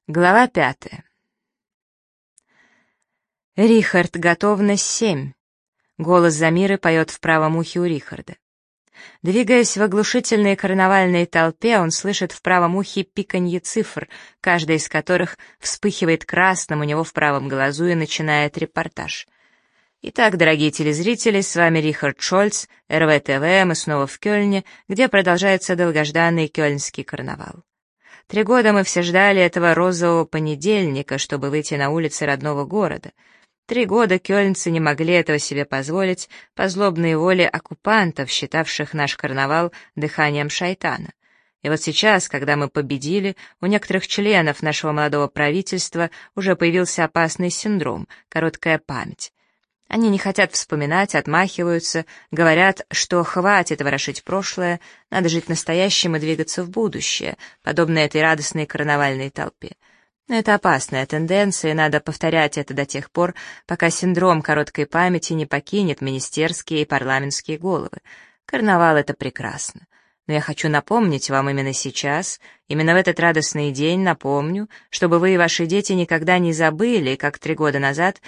Глава 5. «Рихард, готовность 7!» Голос Замиры поет в правом ухе у Рихарда. Двигаясь в оглушительной карнавальной толпе, он слышит в правом ухе пиканье цифр, каждая из которых вспыхивает красным у него в правом глазу и начинает репортаж. Итак, дорогие телезрители, с вами Рихард Шольц, РВ-ТВ, мы снова в Кёльне, где продолжается долгожданный кёльнский карнавал. 3 года мы все ждали этого розового понедельника, чтобы выйти на улицы родного города. 3 года кёльнцы не могли этого себе позволить по злобной воле оккупантов, считавших наш карнавал дыханием шайтана. И вот сейчас, когда мы победили, у некоторых членов нашего молодого правительства уже появился опасный синдром — короткая память. Они не хотят вспоминать, отмахиваются, говорят, что хватит ворошить прошлое, надо жить настоящим и двигаться в будущее, подобно этой радостной карнавальной толпе. Но это опасная тенденция, и надо повторять это до тех пор, пока синдром короткой памяти не покинет министерские и парламентские головы. Карнавал — это прекрасно. Но я хочу напомнить вам именно сейчас, именно в этот радостный день напомню, чтобы вы и ваши дети никогда не забыли, как 3 года назад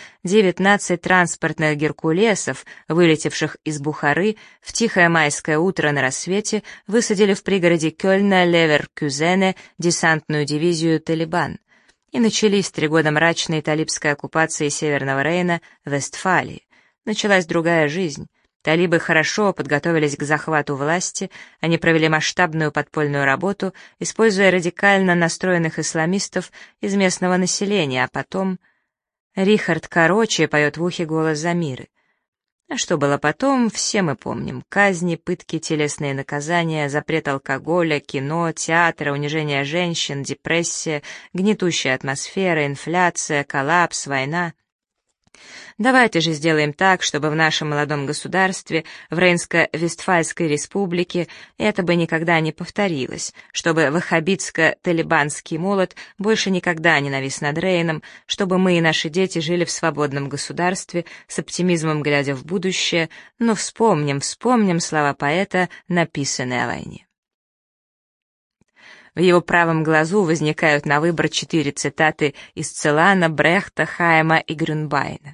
19 транспортных геркулесов, вылетевших из Бухары, в тихое майское утро на рассвете высадили в пригороде Кёльна Леверкюзене десантную дивизию «Талибан». И начались 3 года мрачной талибской оккупации Северного Рейна, Вестфалии. Началась другая жизнь. Талибы хорошо подготовились к захвату власти, они провели масштабную подпольную работу, используя радикально настроенных исламистов из местного населения, а потом... Рихард короче поет в ухе голос Замиры. А что было потом, все мы помним. Казни, пытки, телесные наказания, запрет алкоголя, кино, театра, унижение женщин, депрессия, гнетущая атмосфера, инфляция, коллапс, война. Давайте же сделаем так, чтобы в нашем молодом государстве, в Рейнско-Вестфальской республике, это бы никогда не повторилось, чтобы ваххабитско-талибанский молот больше никогда не навис над Рейном, чтобы мы и наши дети жили в свободном государстве, с оптимизмом глядя в будущее, но вспомним слова поэта, написанные о войне. В его правом глазу возникают на выбор 4 цитаты из Целана, Брехта, Хайма и Грюнбайна.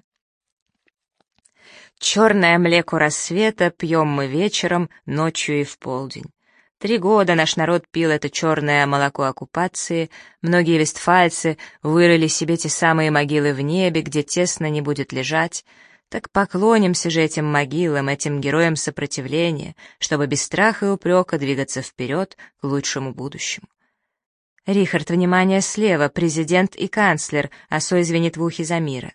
«Черное млеко рассвета пьем мы вечером, ночью и в полдень. 3 года наш народ пил это черное молоко оккупации, многие вестфальцы вырыли себе те самые могилы в небе, где тесно не будет лежать. Так поклонимся же этим могилам, этим героям сопротивления, чтобы без страха и упрека двигаться вперед к лучшему будущему». Рихард, внимание, слева, президент и канцлер, Осой звенит в ухе Замира.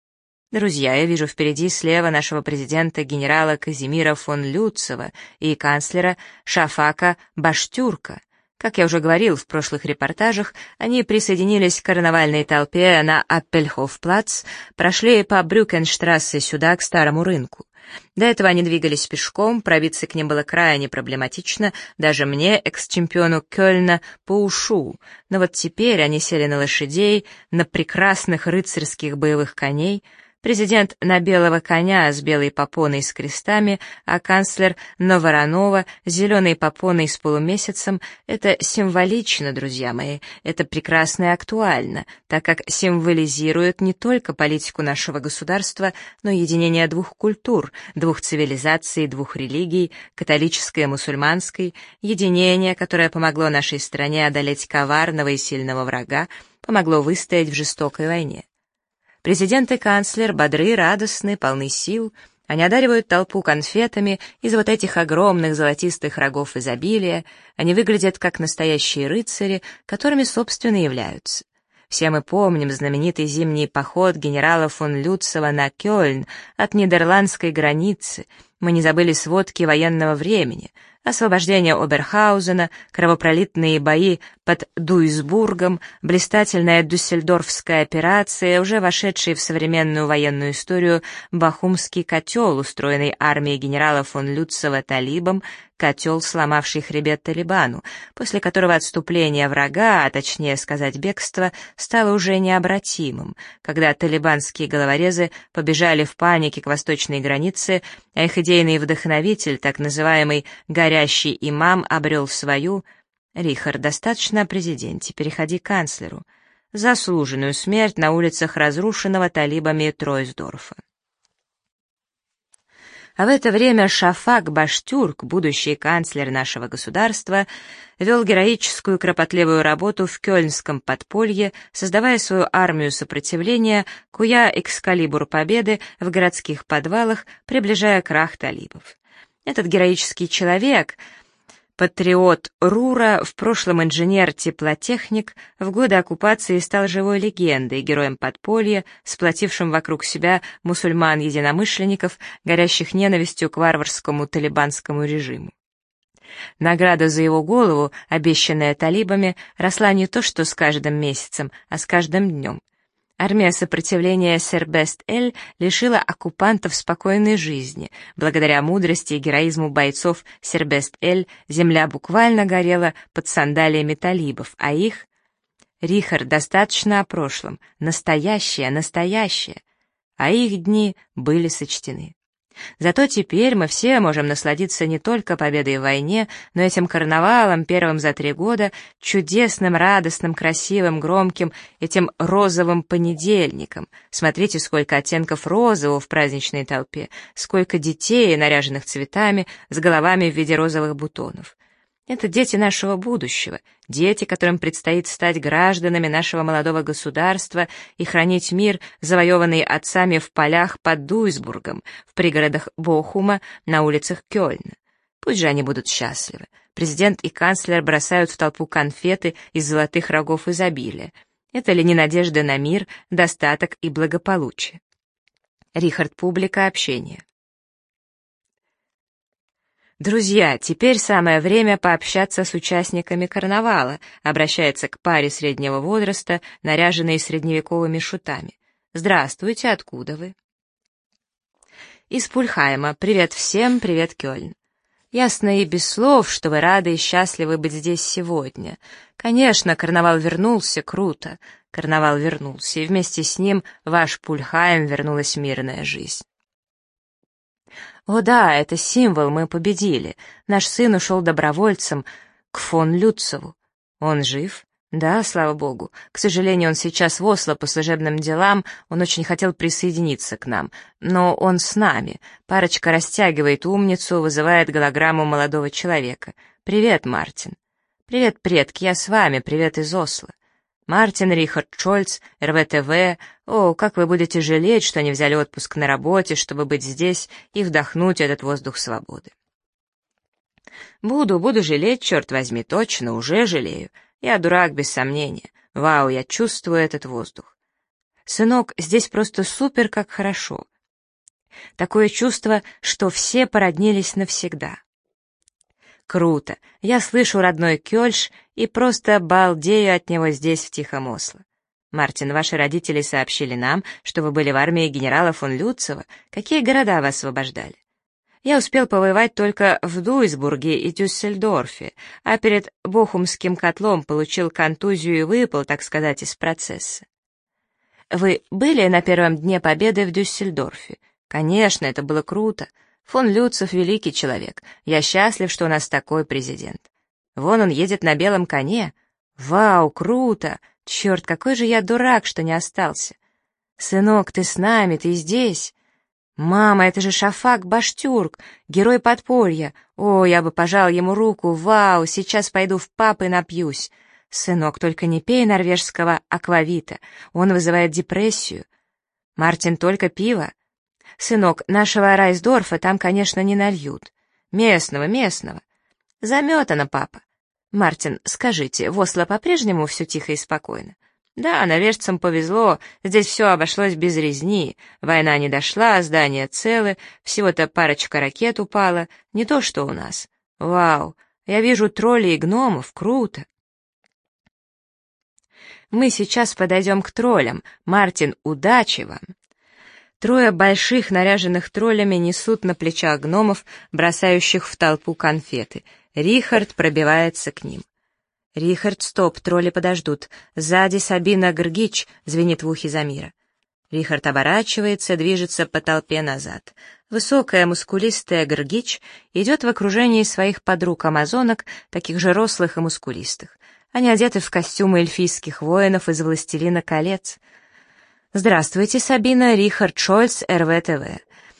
Друзья, я вижу впереди слева нашего президента генерала Казимира фон Люцева и канцлера Шафака Баштюрка. Как я уже говорил в прошлых репортажах, они присоединились к карнавальной толпе на Аппельхофплац, прошли по Брюкенштрассе сюда, к Старому рынку. До этого они двигались пешком, пробиться к ним было крайне проблематично, даже мне, экс-чемпиону Кёльна, по ушу. Но вот теперь они сели на лошадей, на прекрасных рыцарских боевых коней, президент на белого коня с белой попоной с крестами, а канцлер на вороного с зеленой попоной с полумесяцем. Это символично, друзья мои, это прекрасно и актуально, так как символизирует не только политику нашего государства, но и единение 2 культур, 2 цивилизаций, 2 религий, католической и мусульманской, единение, которое помогло нашей стране одолеть коварного и сильного врага, помогло выстоять в жестокой войне. Президент и канцлер бодры, радостны, полны сил. Они одаривают толпу конфетами из вот этих огромных золотистых рогов изобилия. Они выглядят как настоящие рыцари, которыми, собственно, и являются. Все мы помним знаменитый зимний поход генерала фон Люцева на Кёльн от нидерландской границы. Мы не забыли сводки военного времени. Освобождение Оберхаузена, кровопролитные бои под Дуйсбургом, блистательная Дюссельдорфская операция, уже вошедший в современную военную историю Бахумский котел, устроенный армией генерала фон Люцева талибом, котел, сломавший хребет Талибану, после которого отступление врага, а точнее сказать бегство, стало уже необратимым, когда талибанские головорезы побежали в панике к восточной границе, а их идейный вдохновитель, так называемый «горящий имам», обрел свою... Рихард, достаточно о президенте, переходи к канцлеру. заслуженную смерть на улицах разрушенного талибами Тройсдорфа. А в это время Шафак Баштюрк, будущий канцлер нашего государства, вел героическую кропотливую работу в кёльнском подполье, создавая свою армию сопротивления, куя экскалибур победы в городских подвалах, приближая крах талибов. Этот героический человек, патриот Рура, в прошлом инженер-теплотехник, в годы оккупации стал живой легендой, героем подполья, сплотившим вокруг себя мусульман-единомышленников, горящих ненавистью к варварскому талибанскому режиму. Награда за его голову, обещанная талибами, росла не то что с каждым месяцем, а с каждым днем. Армия сопротивления Сербест-Эль лишила оккупантов спокойной жизни. Благодаря мудрости и героизму бойцов Сербест-Эль земля буквально горела под сандалиями талибов, а их... Рихард, достаточно о прошлом, настоящее, настоящее. А их дни были сочтены. Зато теперь мы все можем насладиться не только победой в войне, но этим карнавалом, первым за 3 года, чудесным, радостным, красивым, громким, этим розовым понедельником. Смотрите, сколько оттенков розового в праздничной толпе, сколько детей, наряженных цветами, с головами в виде розовых бутонов. Это дети нашего будущего, дети, которым предстоит стать гражданами нашего молодого государства и хранить мир, завоеванный отцами в полях под Дуйсбургом, в пригородах Бохума, на улицах Кёльна. Пусть же они будут счастливы. Президент и канцлер бросают в толпу конфеты из золотых рогов изобилия. Это ли не надежда на мир, достаток и благополучие? Рихард, публика, общение. «Друзья, теперь самое время пообщаться с участниками карнавала», обращается к паре среднего возраста, наряженной средневековыми шутами. «Здравствуйте, откуда вы?» «Из Пульхайма. Привет всем, привет, Кёльн. Ясно и без слов, что вы рады и счастливы быть здесь сегодня. Конечно, карнавал вернулся, круто. Карнавал вернулся, и вместе с ним в ваш Пульхайм вернулась мирная жизнь». «О да, это символ, мы победили. Наш сын ушел добровольцем к фон Люцеву. Он жив?» «Да, слава богу. К сожалению, он сейчас в Осло по служебным делам, он очень хотел присоединиться к нам. Но он с нами. Парочка растягивает умницу, вызывает голограмму молодого человека. Привет, Мартин». «Привет, предки, я с вами, привет из Осло». «Мартин, Рихард Шольц, РВТВ, о, как вы будете жалеть, что не взяли отпуск на работе, чтобы быть здесь и вдохнуть этот воздух свободы». «Буду жалеть, черт возьми, точно, уже жалею. Я дурак, без сомнения. Вау, я чувствую этот воздух. Сынок, здесь просто супер, как хорошо. Такое чувство, что все породнились навсегда». «Круто! Я слышу родной Кёльш и просто балдею от него здесь, в Тихом Осло. Мартин, ваши родители сообщили нам, что вы были в армии генерала фон Люцева. Какие города вы освобождали?» «Я успел повоевать только в Дуйсбурге и Дюссельдорфе, а перед Бохумским котлом получил контузию и выпал, так сказать, из процесса». «Вы были на первом дне победы в Дюссельдорфе?» «Конечно, это было круто. Фон Люцев — великий человек. Я счастлив, что у нас такой президент. Вон он едет на белом коне. Вау, круто! Черт, какой же я дурак, что не остался. Сынок, ты с нами, ты здесь. Мама, это же Шафак Баштюрк, герой подполья. О, я бы пожал ему руку. Вау, сейчас пойду в паб и напьюсь. Сынок, только не пей норвежского аквавита, он вызывает депрессию. Мартин, только пиво. Сынок, нашего Райсдорфа там, конечно, не нальют. Местного. Заметано, папа. Мартин, скажите, в Осло по-прежнему все тихо и спокойно? Да, норвежцам повезло, здесь все обошлось без резни. Война не дошла, здания целы, всего-то парочка ракет упала, не то что у нас. Вау, я вижу троллей и гномов, круто. Мы сейчас подойдем к троллям. Мартин, удачи вам. 3 больших, наряженных троллями, несут на плечах гномов, бросающих в толпу конфеты. Рихард пробивается к ним. «Рихард, стоп, тролли подождут. Сзади Сабина Гргич», — звенит в ухе Замира. Рихард оборачивается, движется по толпе назад. Высокая, мускулистая Гргич идет в окружении своих подруг-амазонок, таких же рослых и мускулистых. Они одеты в костюмы эльфийских воинов из «Властелина колец». Здравствуйте, Сабина, Рихард Шольц, РВ-ТВ.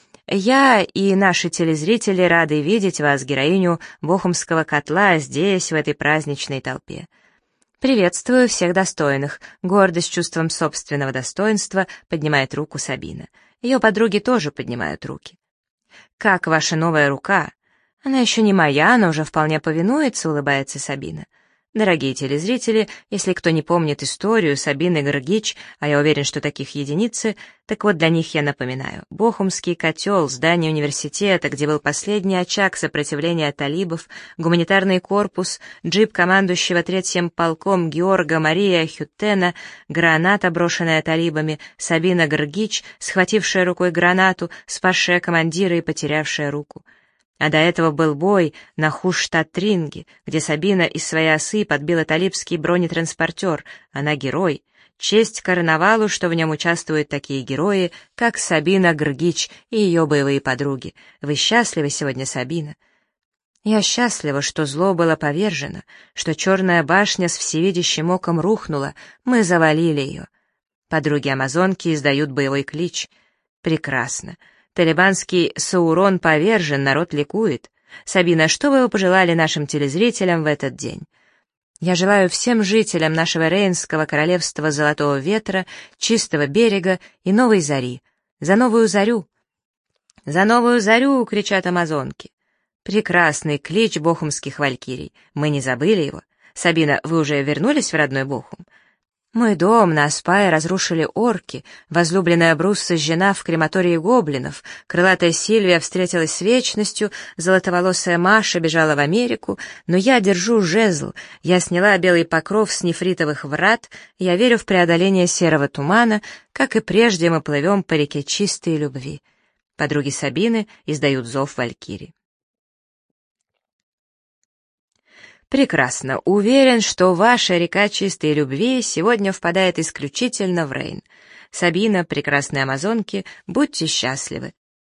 Я и наши телезрители рады видеть вас, героиню Бохумского котла, здесь, в этой праздничной толпе. Приветствую всех достойных. Гордо, с чувством собственного достоинства, поднимает руку Сабина. Ее подруги тоже поднимают руки. «Как ваша новая рука?» «Она еще не моя, но уже вполне повинуется», — улыбается Сабина. Дорогие телезрители, если кто не помнит историю Сабины Гргич, а я уверен, что таких единицы, так вот для них я напоминаю. Бохумский котел, здание университета, где был последний очаг сопротивления талибов, гуманитарный корпус, джип командующего третьим полком Георга Мария Хютена, граната, брошенная талибами, Сабина Гргич, схватившая рукой гранату, спасшая командира и потерявшая руку. А до этого был бой на Хуштатринге, где Сабина из своей осы подбила талибский бронетранспортер. Она герой. Честь карнавалу, что в нем участвуют такие герои, как Сабина Гргич и ее боевые подруги. Вы счастливы сегодня, Сабина? Я счастлива, что зло было повержено, что черная башня с всевидящим оком рухнула, мы завалили ее. Подруги-амазонки издают боевой клич. Прекрасно. Талибанский Саурон повержен, народ ликует. Сабина, что бы вы пожелали нашим телезрителям в этот день? Я желаю всем жителям нашего Рейнского королевства Золотого Ветра, Чистого берега и Новой Зари. За новую зарю! За новую зарю! Кричат амазонки. Прекрасный клич бохумских валькирий. Мы не забыли его. Сабина, вы уже вернулись в родной Бохум? Мой дом на Аспае разрушили орки, возлюбленная Брус сожжена в крематории гоблинов, крылатая Сильвия встретилась с вечностью, золотоволосая Маша бежала в Америку, но я держу жезл, я сняла белый покров с нефритовых врат, я верю в преодоление серого тумана, как и прежде мы плывем по реке чистой любви. Подруги Сабины издают зов валькирий. Прекрасно. Уверен, что ваша река чистой любви сегодня впадает исключительно в Рейн. Сабина, прекрасные амазонки, будьте счастливы.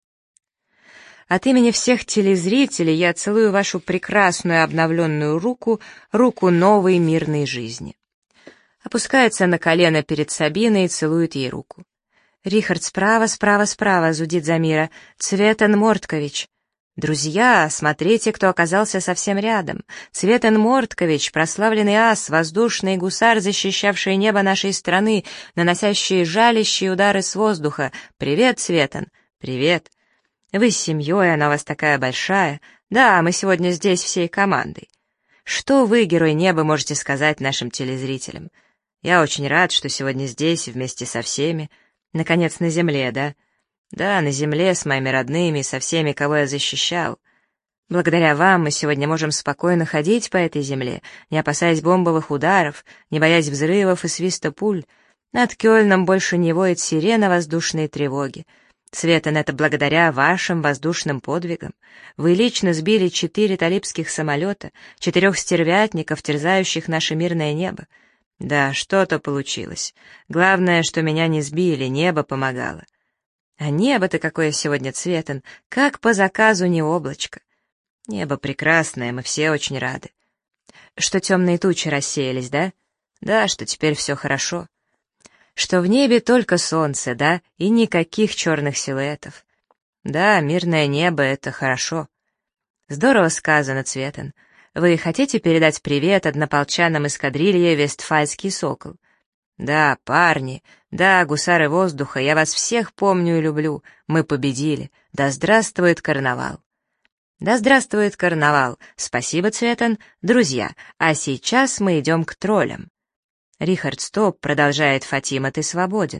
От имени всех телезрителей я целую вашу прекрасную обновленную руку, руку новой мирной жизни. Опускается на колено перед Сабиной и целует ей руку. Рихард, справа, справа, справа, зудит Замира. Цветан Морткович. «Друзья, смотрите, кто оказался совсем рядом. Цветан Морткович, прославленный ас, воздушный гусар, защищавший небо нашей страны, наносящий жалящие удары с воздуха. Привет, Цветан!» «Привет!» «Вы с семьей, она у вас такая большая. Да, мы сегодня здесь всей командой. Что вы, герой неба, можете сказать нашим телезрителям? Я очень рад, что сегодня здесь вместе со всеми. Наконец, на земле, да?» «Да, на земле, с моими родными, со всеми, кого я защищал. Благодаря вам мы сегодня можем спокойно ходить по этой земле, не опасаясь бомбовых ударов, не боясь взрывов и свиста пуль. Над Кёльном больше не воет сирена воздушной тревоги. Цветан, это благодаря вашим воздушным подвигам. Вы лично сбили 4 талибских самолета, 4 стервятников, терзающих наше мирное небо. Да, что-то получилось. Главное, что меня не сбили, небо помогало. А небо-то какое сегодня, Цветан, как по заказу не облачко. Небо прекрасное, мы все очень рады. Что темные тучи рассеялись, да? Да, что теперь все хорошо. Что в небе только солнце, да, и никаких черных силуэтов. Да, мирное небо — это хорошо. Здорово сказано, Цветан. Вы хотите передать привет однополчанам эскадрильи «Вестфальский сокол»? Да, парни, да, гусары воздуха, я вас всех помню и люблю. Мы победили. Да здравствует карнавал. Да здравствует карнавал. Спасибо, Цветан. Друзья, а сейчас мы идем к троллям. Рихард, стоп, продолжает Фатима, ты свободен.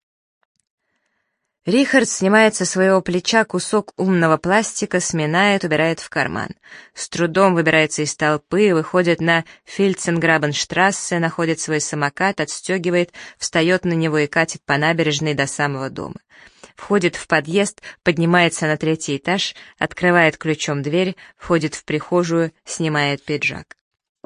Рихард снимает со своего плеча кусок умного пластика, сминает, убирает в карман. С трудом выбирается из толпы, выходит на Фильценграбенштрассе, находит свой самокат, отстегивает, встает на него и катит по набережной до самого дома. Входит в подъезд, поднимается на 3-й этаж, открывает ключом дверь, входит в прихожую, снимает пиджак.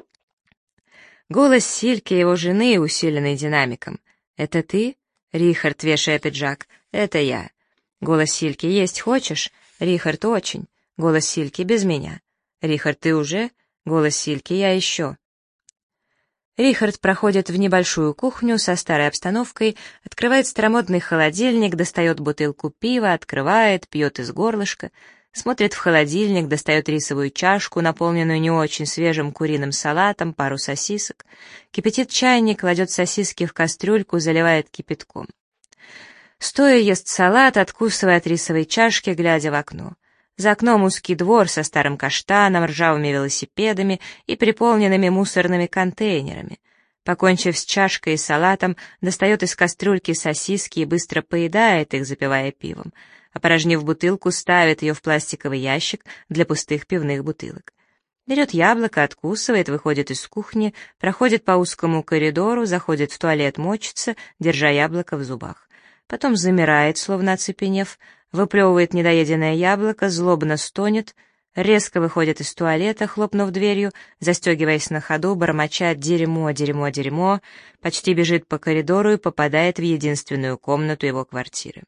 Голос Сильки, его жены, усиленный динамиком. «Это ты?» Рихард, вешая пиджак. «Это я». Голос Сильки. «Есть хочешь?» Рихард. «Очень». Голос Сильки. «Без меня». Рихард. «Ты уже?» Голос Сильки. «Я еще». Рихард проходит в небольшую кухню со старой обстановкой, открывает старомодный холодильник, достает бутылку пива, открывает, пьет из горлышка, смотрит в холодильник, достает рисовую чашку, наполненную не очень свежим куриным салатом, пару сосисок, кипятит чайник, кладет сосиски в кастрюльку, заливает кипятком. Стоя ест салат, откусывая от рисовой чашки, глядя в окно. За окном узкий двор со старым каштаном, ржавыми велосипедами и переполненными мусорными контейнерами. Покончив с чашкой и салатом, достает из кастрюльки сосиски и быстро поедает их, запивая пивом. Опорожнив бутылку, ставит ее в пластиковый ящик для пустых пивных бутылок. Берет яблоко, откусывает, выходит из кухни, проходит по узкому коридору, заходит в туалет, мочится, держа яблоко в зубах. Потом замирает, словно оцепенев, выплевывает недоеденное яблоко, злобно стонет, резко выходит из туалета, хлопнув дверью, застегиваясь на ходу, бормоча «дерьмо, дерьмо, дерьмо», почти бежит по коридору и попадает в единственную комнату его квартиры.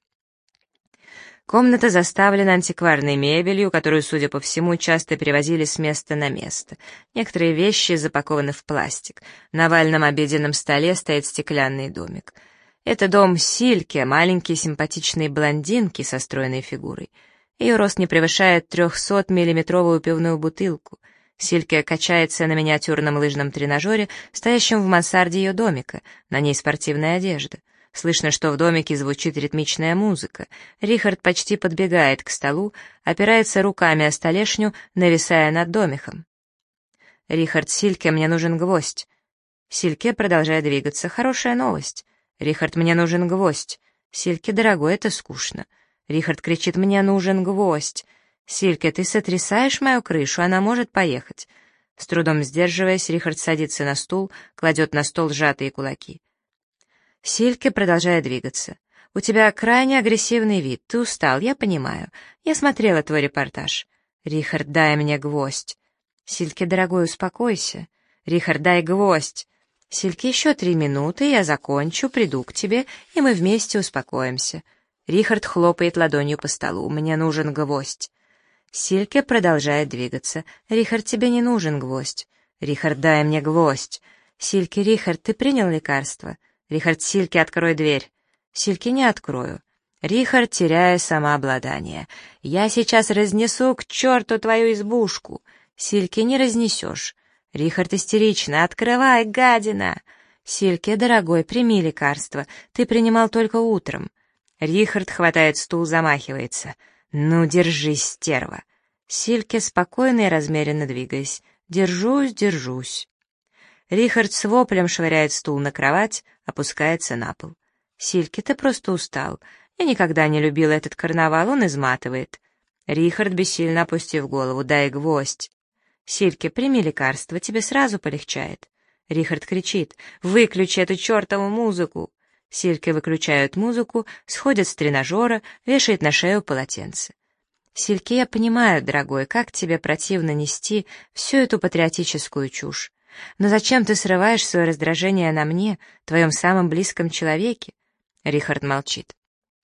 Комната заставлена антикварной мебелью, которую, судя по всему, часто перевозили с места на место. Некоторые вещи запакованы в пластик. На овальном обеденном столе стоит стеклянный домик. Это дом Сильки, маленькие симпатичные блондинки со стройной фигурой. Ее рост не превышает 300-миллиметровую пивную бутылку. Сильке качается на миниатюрном лыжном тренажере, стоящем в мансарде ее домика, на ней спортивная одежда. Слышно, что в домике звучит ритмичная музыка. Рихард почти подбегает к столу, опирается руками о столешню, нависая над домиком. «Рихард, Сильке, мне нужен гвоздь». Сильке продолжает двигаться. «Хорошая новость». «Рихард, мне нужен гвоздь». «Сильке, дорогой, это скучно». Рихард кричит: «Мне нужен гвоздь». «Сильке, ты сотрясаешь мою крышу, она может поехать». С трудом сдерживаясь, Рихард садится на стул, кладет на стол сжатые кулаки. Сильке продолжает двигаться. «У тебя крайне агрессивный вид, ты устал, я понимаю. Я смотрела твой репортаж». «Рихард, дай мне гвоздь». «Сильке, дорогой, успокойся». «Рихард, дай гвоздь». «Сильке, еще 3 минуты, я закончу, приду к тебе, и мы вместе успокоимся». Рихард хлопает ладонью по столу. «Мне нужен гвоздь». Сильке продолжает двигаться. «Рихард, тебе не нужен гвоздь». «Рихард, дай мне гвоздь». «Сильке, Рихард, ты принял лекарство?» «Рихард, Сильке, открой дверь». «Сильке, не открою». Рихард, теряя самообладание. «Я сейчас разнесу к черту твою избушку». «Сильке, не разнесешь». Рихард истерично: «Открывай, гадина!» «Сильке, дорогой, прими лекарство. Ты принимал только утром». Рихард хватает стул, замахивается. «Ну, держись, стерва». Сильке, спокойно и размеренно двигаясь: «Держусь, держусь». Рихард с воплем швыряет стул на кровать, опускается на пол. «Сильке, ты просто устал. Я никогда не любила этот карнавал, он изматывает». Рихард, бессильно опустив голову: «Дай гвоздь». «Сильке, прими лекарство, тебе сразу полегчает». Рихард кричит: «Выключи эту чертову музыку!» Сильке выключают музыку, сходят с тренажера, вешает на шею полотенце. «Сильке, я понимаю, дорогой, как тебе противно нести всю эту патриотическую чушь. Но зачем ты срываешь свое раздражение на мне, твоем самом близком человеке?» Рихард молчит.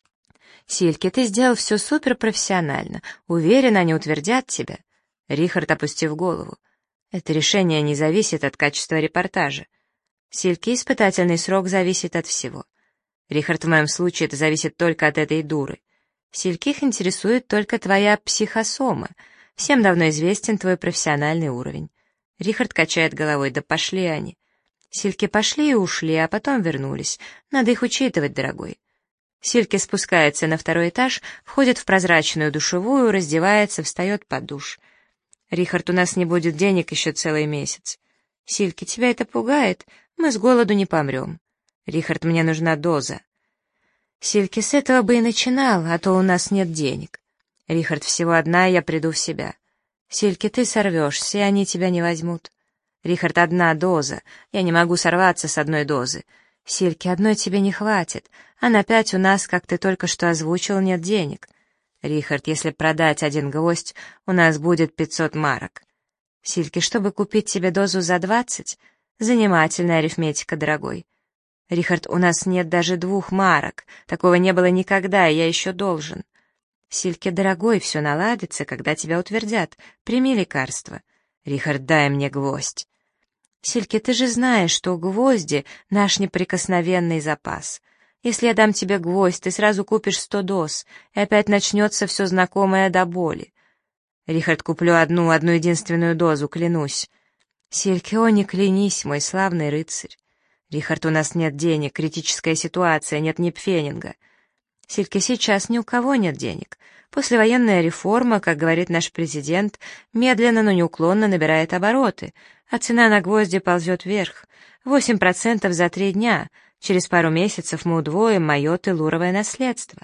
«Сильке, ты сделал все суперпрофессионально. Уверен, они утвердят тебя». Рихард, опустив голову: «Это решение не зависит от качества репортажа». Сильке, испытательный срок зависит от всего. Рихард, в моем случае это зависит только от этой дуры. Сильке, их интересует только твоя психосома. Всем давно известен твой профессиональный уровень. Рихард качает головой: «Да пошли они». Сильке, пошли и ушли, а потом вернулись. Надо их учитывать, дорогой. Сильке спускается на 2-й этаж, входит в прозрачную душевую, раздевается, встает под душ. «Рихард, у нас не будет денег еще целый месяц». «Сильке, тебя это пугает? Мы с голоду не помрем». «Рихард, мне нужна доза». «Сильке, с этого бы и начинал, а то у нас нет денег». «Рихард, всего одна, и я приду в себя». «Сильке, ты сорвешься, и они тебя не возьмут». «Рихард, 1 доза, я не могу сорваться с 1 дозы». «Сильке, 1 тебе не хватит, а на 5 у нас, как ты только что озвучил, нет денег». «Рихард, если продать 1 гвоздь, у нас будет 500 марок». «Сильке, чтобы купить тебе дозу за 20? Занимательная арифметика, дорогой». «Рихард, у нас нет даже 2 марок, такого не было никогда, и я еще должен». «Сильке, дорогой, все наладится, когда тебя утвердят, прими лекарство». «Рихард, дай мне гвоздь». Сильке, ты же знаешь, что гвозди — наш неприкосновенный запас. Если я дам тебе гвоздь, ты сразу купишь 100 доз, и опять начнется все знакомое до боли. Рихард, куплю одну единственную дозу, клянусь. Сильке, о, не клянись, мой славный рыцарь. Рихард, у нас нет денег, критическая ситуация, нет ни пфенинга. Сильке, сейчас ни у кого нет денег. Послевоенная реформа, как говорит наш президент, медленно, но неуклонно набирает обороты, а цена на гвозди ползет вверх. 8% за 3 дня. Через пару месяцев мы удвоим мое телуровое наследство.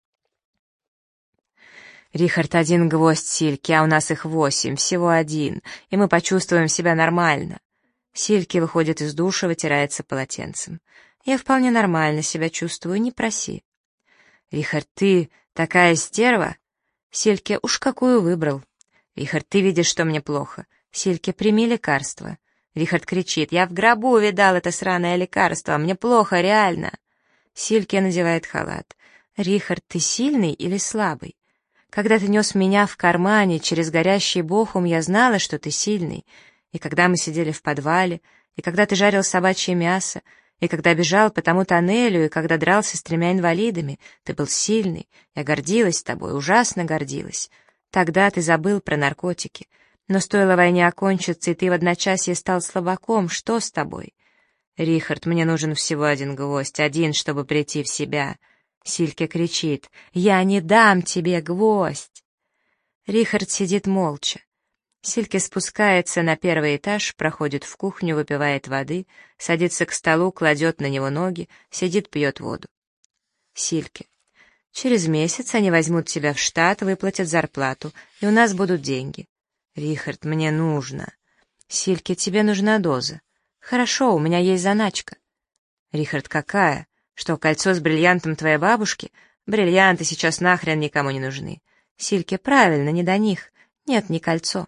Рихард, 1 гвоздь, Сильке, а у нас их 8, всего 1, и мы почувствуем себя нормально. Сильке выходит из душа, вытирается полотенцем. Я вполне нормально себя чувствую, не проси. Рихард, ты такая стерва? Сильке, уж какую выбрал. Рихард, ты видишь, что мне плохо. Сильке, прими лекарство. Рихард кричит, я в гробу видал это сраное лекарство, мне плохо, реально. Сильке надевает халат. Рихард, ты сильный или слабый? Когда ты нес меня в кармане через горящий Бохум, я знала, что ты сильный. И когда мы сидели в подвале, и когда ты жарил собачье мясо, и когда бежал по тому тоннелю, и когда дрался с 3 инвалидами, ты был сильный. Я гордилась тобой, ужасно гордилась. Тогда ты забыл про наркотики. Но стоило войне окончиться, и ты в одночасье стал слабаком. Что с тобой? Рихард, мне нужен всего 1 гвоздь, 1, чтобы прийти в себя. Сильке кричит, я не дам тебе гвоздь. Рихард сидит молча. Сильке спускается на 1-й этаж, проходит в кухню, выпивает воды, садится к столу, кладет на него ноги, сидит, пьет воду. Сильке. Через месяц они возьмут тебя в штат, выплатят зарплату, и у нас будут деньги. Рихард, мне нужно. Сильке, тебе нужна доза. Хорошо, у меня есть заначка. Рихард, какая? Что, кольцо с бриллиантом твоей бабушки? Бриллианты сейчас нахрен никому не нужны. Сильке, правильно, не до них. Нет, не кольцо.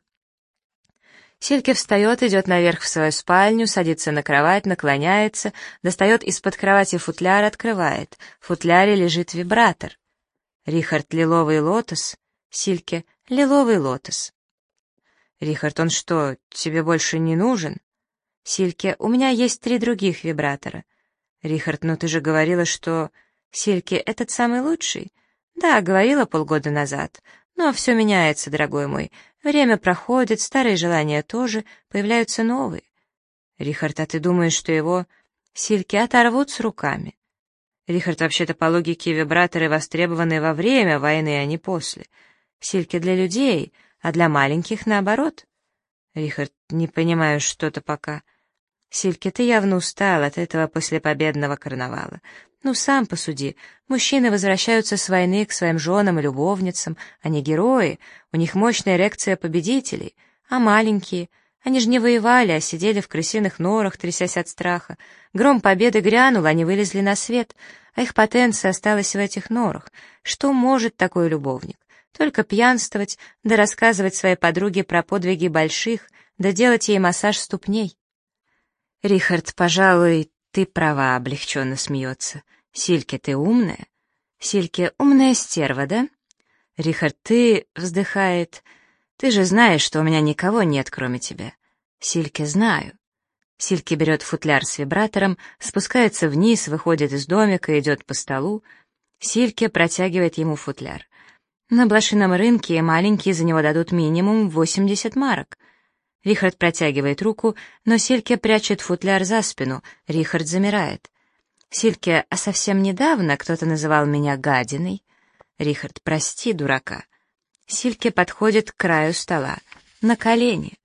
Сильке встает, идет наверх в свою спальню, садится на кровать, наклоняется, достает из-под кровати футляр, открывает. В футляре лежит вибратор. Рихард, лиловый лотос. Сильке, лиловый лотос. Рихард, он что, тебе больше не нужен? Сильке, у меня есть 3 других вибратора. Рихард, ну ты же говорила, что... Сильке, этот самый лучший? Да, говорила полгода назад. Но все меняется, дорогой мой. Время проходит, старые желания тоже, появляются новые. Рихард, а ты думаешь, что его... Сильке оторвут с руками? Рихард, вообще-то по логике вибраторы востребованы во время войны, а не после. Сильке для людей, а для маленьких наоборот. Рихард, не понимаю что-то пока. Сильке, ты явно устал от этого послепобедного карнавала. Ну, сам посуди. Мужчины возвращаются с войны к своим женам и любовницам. Они герои, у них мощная эрекция победителей. А маленькие? Они же не воевали, а сидели в крысиных норах, трясясь от страха. Гром победы грянул, они вылезли на свет, а их потенция осталась в этих норах. Что может такой любовник? Только пьянствовать, да рассказывать своей подруге про подвиги больших, да делать ей массаж ступней. Рихард, пожалуй, ты права, облегченно смеется. Сильке, ты умная? Сильке, умная стерва, да? Рихард, ты, вздыхает, ты же знаешь, что у меня никого нет, кроме тебя. Сильке, знаю. Сильке берет футляр с вибратором, спускается вниз, выходит из домика, идет по столу. Сильке протягивает ему футляр. На блошином рынке маленькие за него дадут минимум 80 марок. Рихард протягивает руку, но Сильке прячет футляр за спину. Рихард замирает. Сильке, а совсем недавно кто-то называл меня гадиной. Рихард, прости, дурака. Сильке подходит к краю стола. На колени.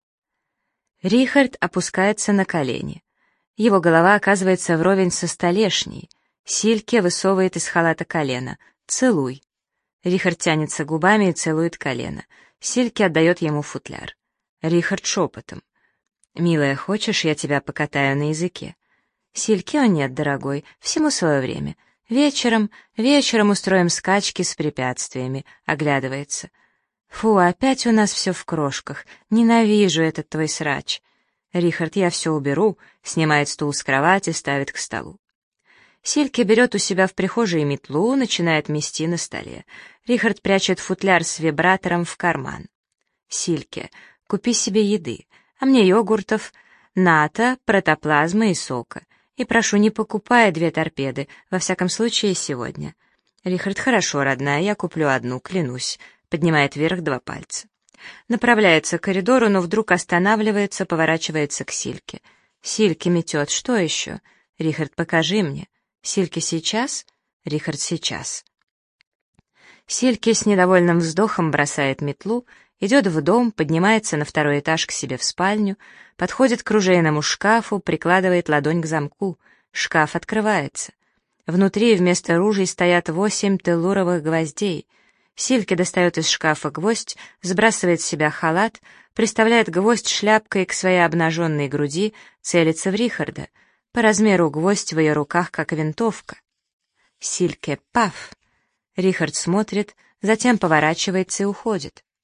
Рихард опускается на колени. Его голова оказывается вровень со столешней. Сильке высовывает из халата колено. Целуй. Рихард тянется губами и целует колено. Сильке отдает ему футляр. Рихард шепотом. «Милая, хочешь, я тебя покатаю на языке?» Сильке, о нет, дорогой, всему свое время. Вечером устроим скачки с препятствиями. Оглядывается. Фу, опять у нас все в крошках. Ненавижу этот твой срач. Рихард, я все уберу, снимает стул с кровати, ставит к столу. Сильке берет у себя в прихожей метлу, начинает мести на столе. Рихард прячет футляр с вибратором в карман. Сильке, купи себе еды, а мне йогуртов. НАТО, протоплазмы и сока. И прошу, не покупая 2 торпеды, во всяком случае сегодня. Рихард: хорошо, родная, я куплю одну, клянусь. Поднимает вверх 2 пальца. Направляется к коридору, но вдруг останавливается, поворачивается к Сильке. Сильке метет: что еще? Рихард: покажи мне. Сильке: сейчас? Рихард: сейчас. Сильке с недовольным вздохом бросает метлу, идет в дом, поднимается на 2-й этаж к себе в спальню, подходит к оружейному шкафу, прикладывает ладонь к замку. Шкаф открывается. Внутри вместо ружей стоят 8 теллуровых гвоздей. Сильке достает из шкафа гвоздь, сбрасывает с себя халат, приставляет гвоздь шляпкой к своей обнаженной груди, целится в Рихарда. По размеру гвоздь в ее руках, как винтовка. Сильке: паф! Рихард смотрит, затем поворачивается и уходит.